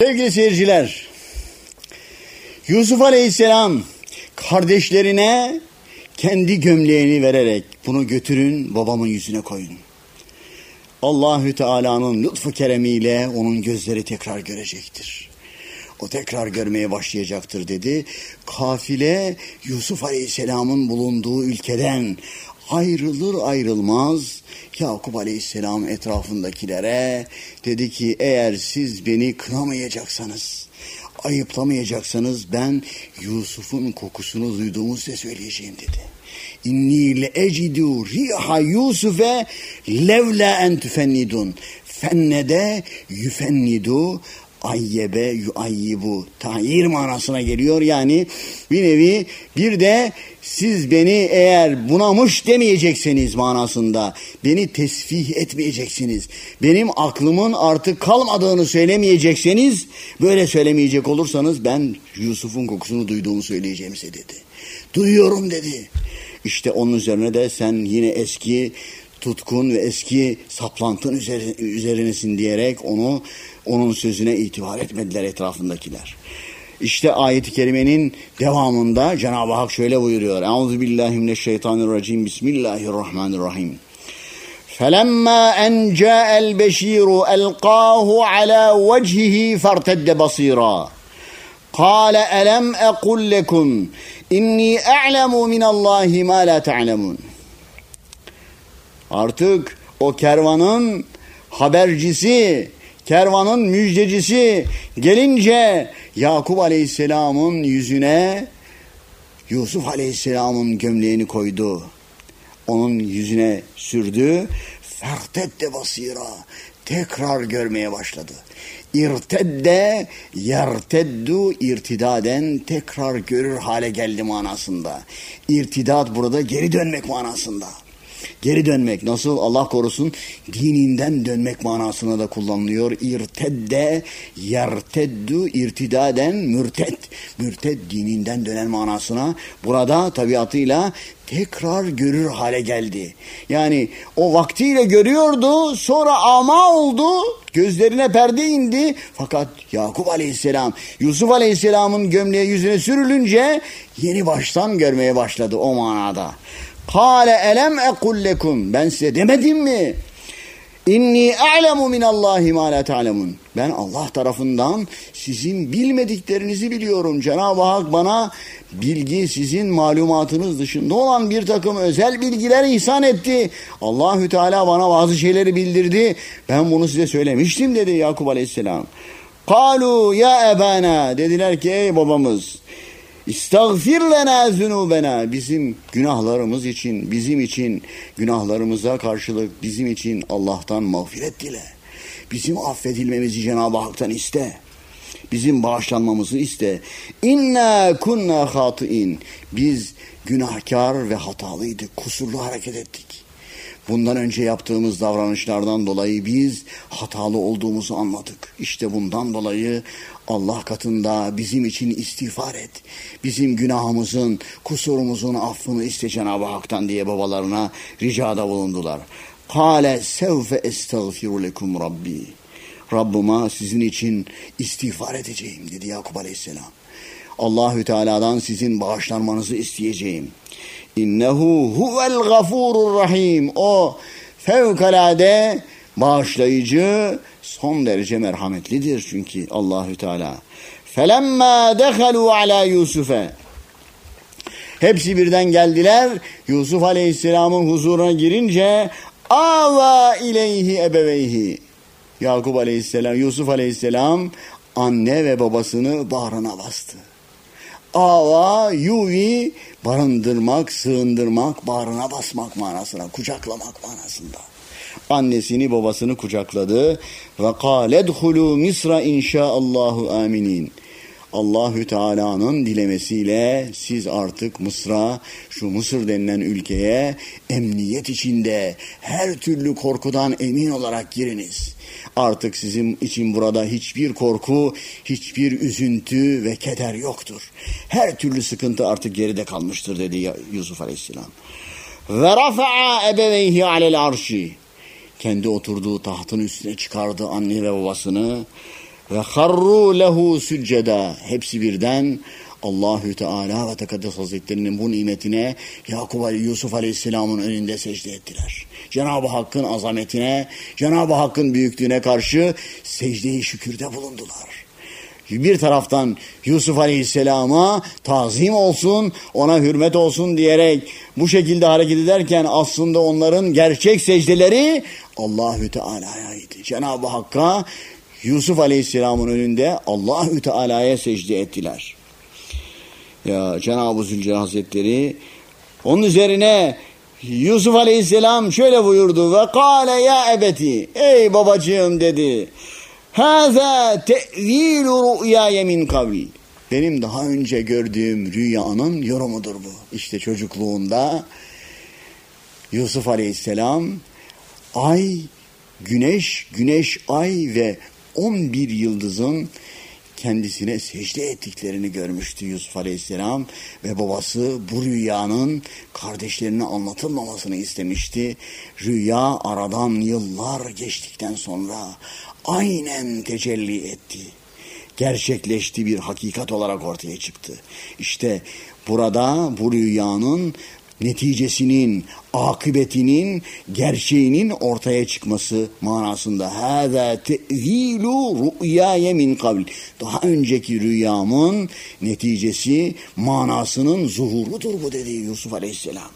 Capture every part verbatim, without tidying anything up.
Sevgili seyirciler, Yusuf Aleyhisselam kardeşlerine kendi gömleğini vererek bunu götürün babamın yüzüne koyun. Allahü Teala'nın lütfu keremiyle onun gözleri tekrar görecektir. O tekrar görmeye başlayacaktır dedi. Kafile Yusuf Aleyhisselam'ın bulunduğu ülkeden ayrılır ayrılmaz Yakup Aleyhisselam etrafındakilere dedi ki eğer siz beni kınamayacaksanız, ayıplamayacaksanız ben Yusuf'un kokusunu duyduğumu size söyleyeceğim dedi. İnni le ecidu riha Yusufe levla en tüfennidun. Fennede yüfennidu ayyebe yuayyibu. Tahir manasına geliyor. Yani bir nevi bir de siz beni eğer bunamış demeyecekseniz manasında, beni tesfih etmeyeceksiniz, benim aklımın artık kalmadığını söylemeyecekseniz, böyle söylemeyecek olursanız ben Yusuf'un kokusunu duyduğumu söyleyeceğim size dedi. Duyuyorum dedi. İşte onun üzerine de sen yine eski tutkun ve eski saplantın üzerinesin diyerek onu onun sözüne itibar etmediler etrafındakiler. İşte ayet-i kerimenin devamında Cenab-ı Hak şöyle buyuruyor. Euzubillahimineşşeytanirracim. Bismillahirrahmanirrahim. فَلَمَّا أَنْ جَاءَ الْبَشِيرُ أَلْقَاهُ عَلَى وَجْهِهِ فَارْتَدَّ بَصِيرًا قَالَ أَلَمْ أَقُلْ لَكُمْ إِنِّي أَعْلَمُ مِنَ اللّٰهِ مَا لَا تَعْلَمُونَ. Artık o kervanın habercisi, kervanın müjdecisi gelince Yakup Aleyhisselam'ın yüzüne Yusuf Aleyhisselam'ın gömleğini koydu. Onun yüzüne sürdü. Fertedde basira. Tekrar görmeye başladı. İrtedde yerteddu irtidaden tekrar görür hale geldi manasında. İrtidat burada geri dönmek manasında. Geri dönmek, nasıl Allah korusun dininden dönmek manasına da kullanılıyor. İrtedde yerteddu irtidaden mürted. Mürted dininden dönen manasına. Burada tabiatıyla tekrar görür hale geldi. Yani o vaktiyle görüyordu, sonra ama oldu, gözlerine perde indi. Fakat Yakup Aleyhisselam, Yusuf Aleyhisselam'ın gömleği yüzüne sürülünce yeni baştan görmeye başladı o manada. Kâle elem ekul lekum. Ben size demedim mi? İnni a'lemu minallahi ma la ta'lemun. Ben Allah tarafından sizin bilmediklerinizi biliyorum. Cenab-ı Hak bana bilgi, sizin malumatınız dışında olan bir takım özel bilgiler ihsan etti. Allahü Teala bana bazı şeyleri bildirdi. Ben bunu size söylemiştim dedi Yakup Aleyhisselam. Kalu ya ebana. Dediler ki ey babamız, İstagfir lena zunubena. Bizim günahlarımız için, bizim için, günahlarımıza karşılık bizim için Allah'tan mağfiret dile. Bizim affedilmemizi Cenab-ı Hak'tan iste. Bizim bağışlanmamızı iste. İnna kunna hatiin. Biz günahkar ve hatalıydık, kusurlu hareket ettik. Bundan önce yaptığımız davranışlardan dolayı biz hatalı olduğumuzu anladık. İşte bundan dolayı Allah katında bizim için istiğfar et. Bizim günahımızın, kusurumuzun affını iste Cenab-ı Hak'tan diye babalarına ricada bulundular. Kâle sevfe estağfiru lekum rabbi. Rabbıma sizin için istiğfar edeceğim dedi Yakup Aleyhisselam. Allahü Teala'dan sizin bağışlanmanızı isteyeceğim. İnnehu huvel gafurur rahim. O fevkalade bağışlayıcı, son derece merhametlidir çünkü Allahü Teala. Felemma dehalu ala Yusufe. Hepsi birden geldiler. Yusuf Aleyhisselam'ın huzuruna girince ava ileyhi ebeveyhi. Yakup Aleyhisselam, Yusuf Aleyhisselam anne ve babasını bağrına bastı. Ava, yuvi, barındırmak, sığındırmak, bağrına basmak manasına, kucaklamak manasında. Annesini babasını kucakladı ve kâle dhulû misra inşaallahu aminin. Allahü Teala'nın dilemesiyle siz artık Mısır'a, şu Mısır denilen ülkeye emniyet içinde her türlü korkudan emin olarak giriniz. Artık sizin için burada hiçbir korku, hiçbir üzüntü ve keder yoktur. Her türlü sıkıntı artık geride kalmıştır dedi Yusuf Aleyhisselam. Ve rafa'a ebeveyhi alel arşi. Kendi oturduğu tahtın üstüne çıkardı anne ve babasını ve harru lehu sücceda. Hepsi birden Allahü Teala ve Tekaddes Hazretleri'nin bu nimetine Yakup Ali Yusuf Aleyhisselam'ın önünde secde ettiler. Cenab-ı Hakk'ın azametine, Cenab-ı Hakk'ın büyüklüğüne karşı secde-i şükürde bulundular. Bir taraftan Yusuf Aleyhisselam'a tazim olsun, ona hürmet olsun diyerek bu şekilde hareket ederken aslında onların gerçek secdeleri Allahü Teala'yaydı. Cenab-ı Hakk'a, Yusuf Aleyhisselam'ın önünde Allahü Teala'ya secde ettiler. Ya Cenab-ı Zülcelal Hazretleri onun üzerine Yusuf Aleyhisselam şöyle buyurdu ve kâle ya ebeti, ey babacığım dedi, hâzâ te'vîlu rü'yâye min kavli, benim daha önce gördüğüm rüyanın yorumudur bu. İşte çocukluğunda Yusuf Aleyhisselam ay, güneş, güneş, ay ve on bir yıldızın kendisine secde ettiklerini görmüştü Yusuf Aleyhisselam ve babası bu rüyanın kardeşlerine anlatılmamasını istemişti. Rüya aradan yıllar geçtikten sonra aynen tecelli etti. Gerçekleşti, bir hakikat olarak ortaya çıktı. İşte burada bu rüyanın neticesinin, akıbetinin, gerçeğinin ortaya çıkması manasında. Hâzâ te'vîlu rü'yâye min kabl. Daha önceki rüyamın neticesi, manasının zuhurudur bu dedi Yusuf Aleyhisselam.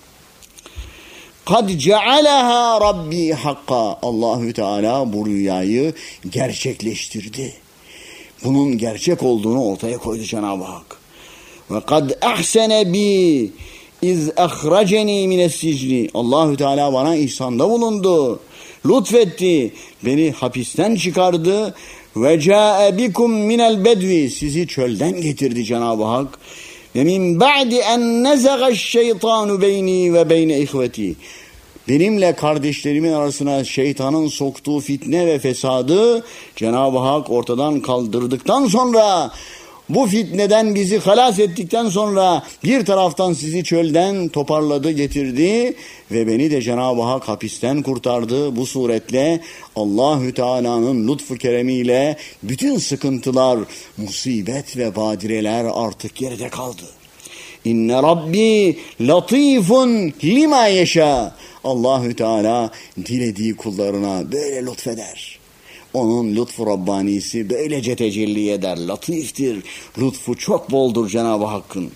Kad cealeha rabbi hakka. Allahü Teala bu rüyayı gerçekleştirdi. Bunun gerçek olduğunu ortaya koydu Cenab-ı Hak. Ve kad ahsene bi İz ahraceni mines sicni. Allahü Teala bana ihsanda bulundu. Lütfetti. Beni hapisten çıkardı. Ve ca'e bikum minel bedvi. Sizi çölden getirdi Cenab-ı Hak. Ve min ba'di en nezagaş şeytanu beyni ve beyne ihveti. Benimle kardeşlerimin arasına şeytanın soktuğu fitne ve fesadı Cenab-ı Hak ortadan kaldırdıktan sonra, bu fitneden bizi halas ettikten sonra bir taraftan sizi çölden toparladı, getirdi ve beni de Cenab-ı Hak hapisten kurtardı. Bu suretle Allahü Teala'nın lütfu keremiyle bütün sıkıntılar, musibet ve badireler artık geride kaldı. İnne Rabbi latifun lima yeşâ. Allahü Teala dilediği kullarına böyle lütfeder. Onun lütfu Rabbanisi böylece tecelli eder. Latiftir. Lütfu çok boldur Cenab-ı Hakk'ın.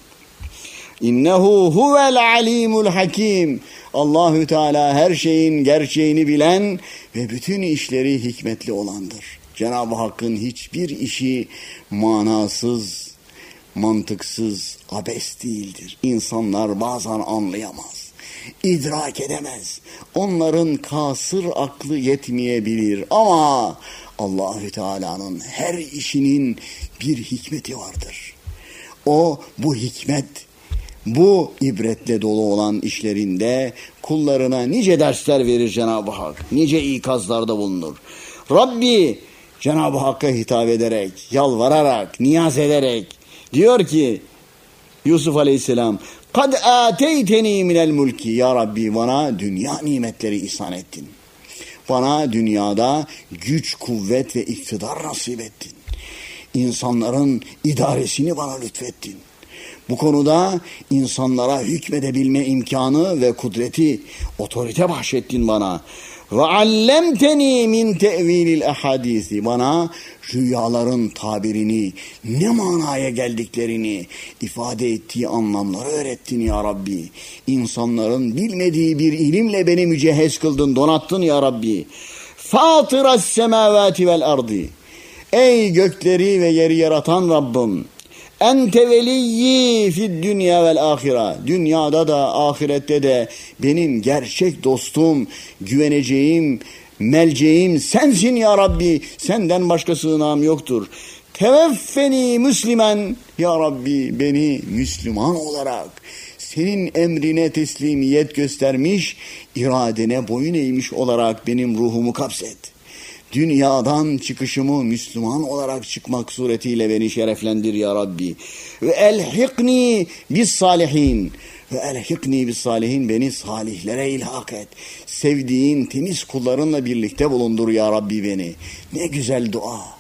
İnnehu huvel alimul hakim. Allahü Teala her şeyin gerçeğini bilen ve bütün işleri hikmetli olandır. Cenab-ı Hakk'ın hiçbir işi manasız, mantıksız, abes değildir. İnsanlar bazen anlayamaz, idrak edemez. Onların kasır aklı yetmeyebilir ama Allahü Teala'nın her işinin bir hikmeti vardır. O bu hikmet, bu ibretle dolu olan işlerinde kullarına nice dersler verir Cenab-ı Hak. Nice ikazlarda bulunur. Rabbi Cenab-ı Hakk'a hitap ederek, yalvararak, niyaz ederek diyor ki Yusuf Aleyhisselam, kad ateyteni minel mulki, ya Rabbi bana dünya nimetleri ihsan ettin. Bana dünyada güç, kuvvet ve iktidar nasip ettin. İnsanların idaresini bana lütfettin. Bu konuda insanlara hükmedebilme imkanı ve kudreti, otorite bahşettin bana. Ve allemteni min tevilil ahadisi, bana rüyaların tabirini, ne manaya geldiklerini ifade ettiği anlamları öğrettin ya Rabbi. İnsanların bilmediği bir ilimle beni mücehhez kıldın, donattın ya Rabbi. Fatıras semavati vel ardi, ey gökleri ve yeri yaratan Rabbim. Ente veliyyi fid dünya vel ahira. Dünyada da ahirette de benim gerçek dostum, güveneceğim, melceğim sensin ya Rabbi. Senden başka sığınağım yoktur. Teveffeni Müslüman, ya Rabbi beni Müslüman olarak senin emrine teslimiyet göstermiş, iradene boyun eğmiş olarak benim ruhumu kapset. Dünyadan çıkışımı Müslüman olarak çıkmak suretiyle beni şereflendir ya Rabbi. Ve elhikni bis salihin. Ve elhikni bis salihin, beni salihlere ilhak et. Sevdiğin temiz kullarınla birlikte bulundur ya Rabbi beni. Ne güzel dua.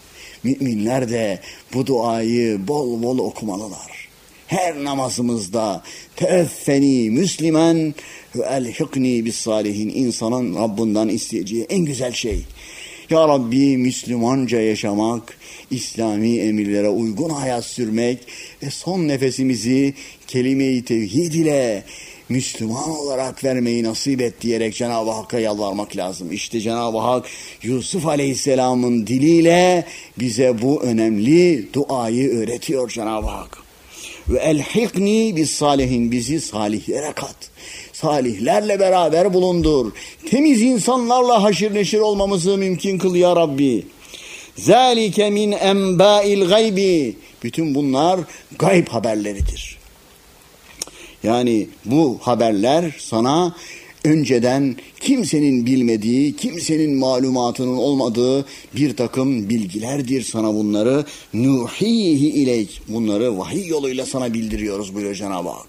müminler de bu duayı bol bol okumalılar. Her namazımızda teveffeni Müslüman ve elhikni bis salihin, insanın Rabbinden isteyeceği en güzel şey. Ya Rabbi, Müslümanca yaşamak, İslami emirlere uygun hayat sürmek ve son nefesimizi kelime-i tevhid ile Müslüman olarak vermeyi nasip et diyerek Cenab-ı Hakk'a yalvarmak lazım. İşte Cenab-ı Hak Yusuf Aleyhisselam'ın diliyle bize bu önemli duayı öğretiyor Cenab-ı Hak. Ve elhikni bis salihin, bizi salihlere kat. Salihlerle beraber bulundur. Temiz insanlarla haşir neşir olmamızı mümkün kıl ya Rabbi. Zalike min enba'il gaybi. Bütün bunlar gayb haberleridir. Yani bu haberler sana önceden kimsenin bilmediği, kimsenin malumatının olmadığı bir takım bilgilerdir. Sana bunları nuhihi ileyk, bunları vahiy yoluyla sana bildiriyoruz buyuruyor Cenab-ı Hak.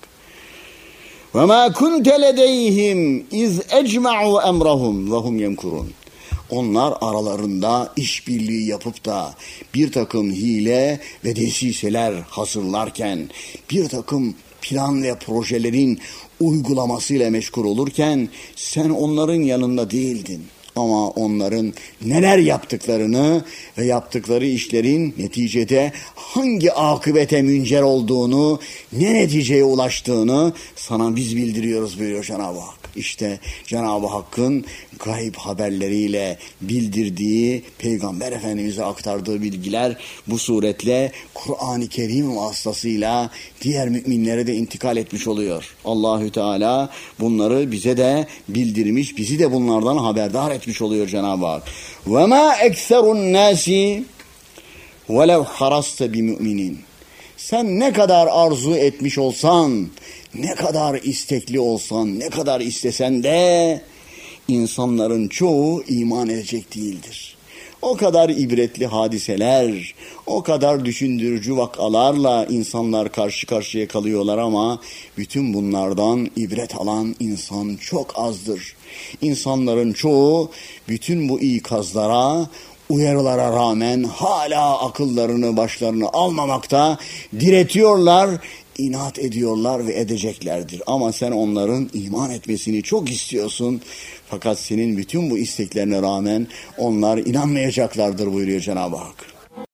وَمَا كُنْتَ لَدَيْهِمْ اِذْ اَجْمَعُوا اَمْرَهُمْ وَهُمْ يَمْكُرُونَ. Onlar aralarında işbirliği yapıp da bir takım hile ve desiseler hazırlarken, bir takım plan ve projelerin uygulamasıyla meşgul olurken sen onların yanında değildin. Ama onların neler yaptıklarını ve yaptıkları işlerin neticede hangi akıbete müncer olduğunu, ne neticeye ulaştığını sana biz bildiriyoruz buyuruyor Cenab-ı Hak. İşte Cenab-ı Hakk'ın gayb haberleriyle bildirdiği, Peygamber Efendimiz'e aktardığı bilgiler bu suretle Kur'an-ı Kerim vasıtasıyla diğer müminlere de intikal etmiş oluyor. Allahü Teala bunları bize de bildirmiş, bizi de bunlardan haberdar etmiş oluyor Cenab-ı Hak. وَمَا اَكْثَرُ النَّاسِ وَلَوْ حَرَصْتَ بِمُؤْمِنِينَ. Sen ne kadar arzu etmiş olsan, ne kadar istekli olsan, ne kadar istesen de insanların çoğu iman edecek değildir. O kadar ibretli hadiseler, o kadar düşündürücü vakalarla insanlar karşı karşıya kalıyorlar ama bütün bunlardan ibret alan insan çok azdır. İnsanların çoğu bütün bu ikazlara, uyarılara rağmen hala akıllarını başlarını almamakta diretiyorlar, inat ediyorlar ve edeceklerdir. Ama sen onların iman etmesini çok istiyorsun. Fakat senin bütün bu isteklerine rağmen onlar inanmayacaklardır buyuruyor Cenab-ı Hak.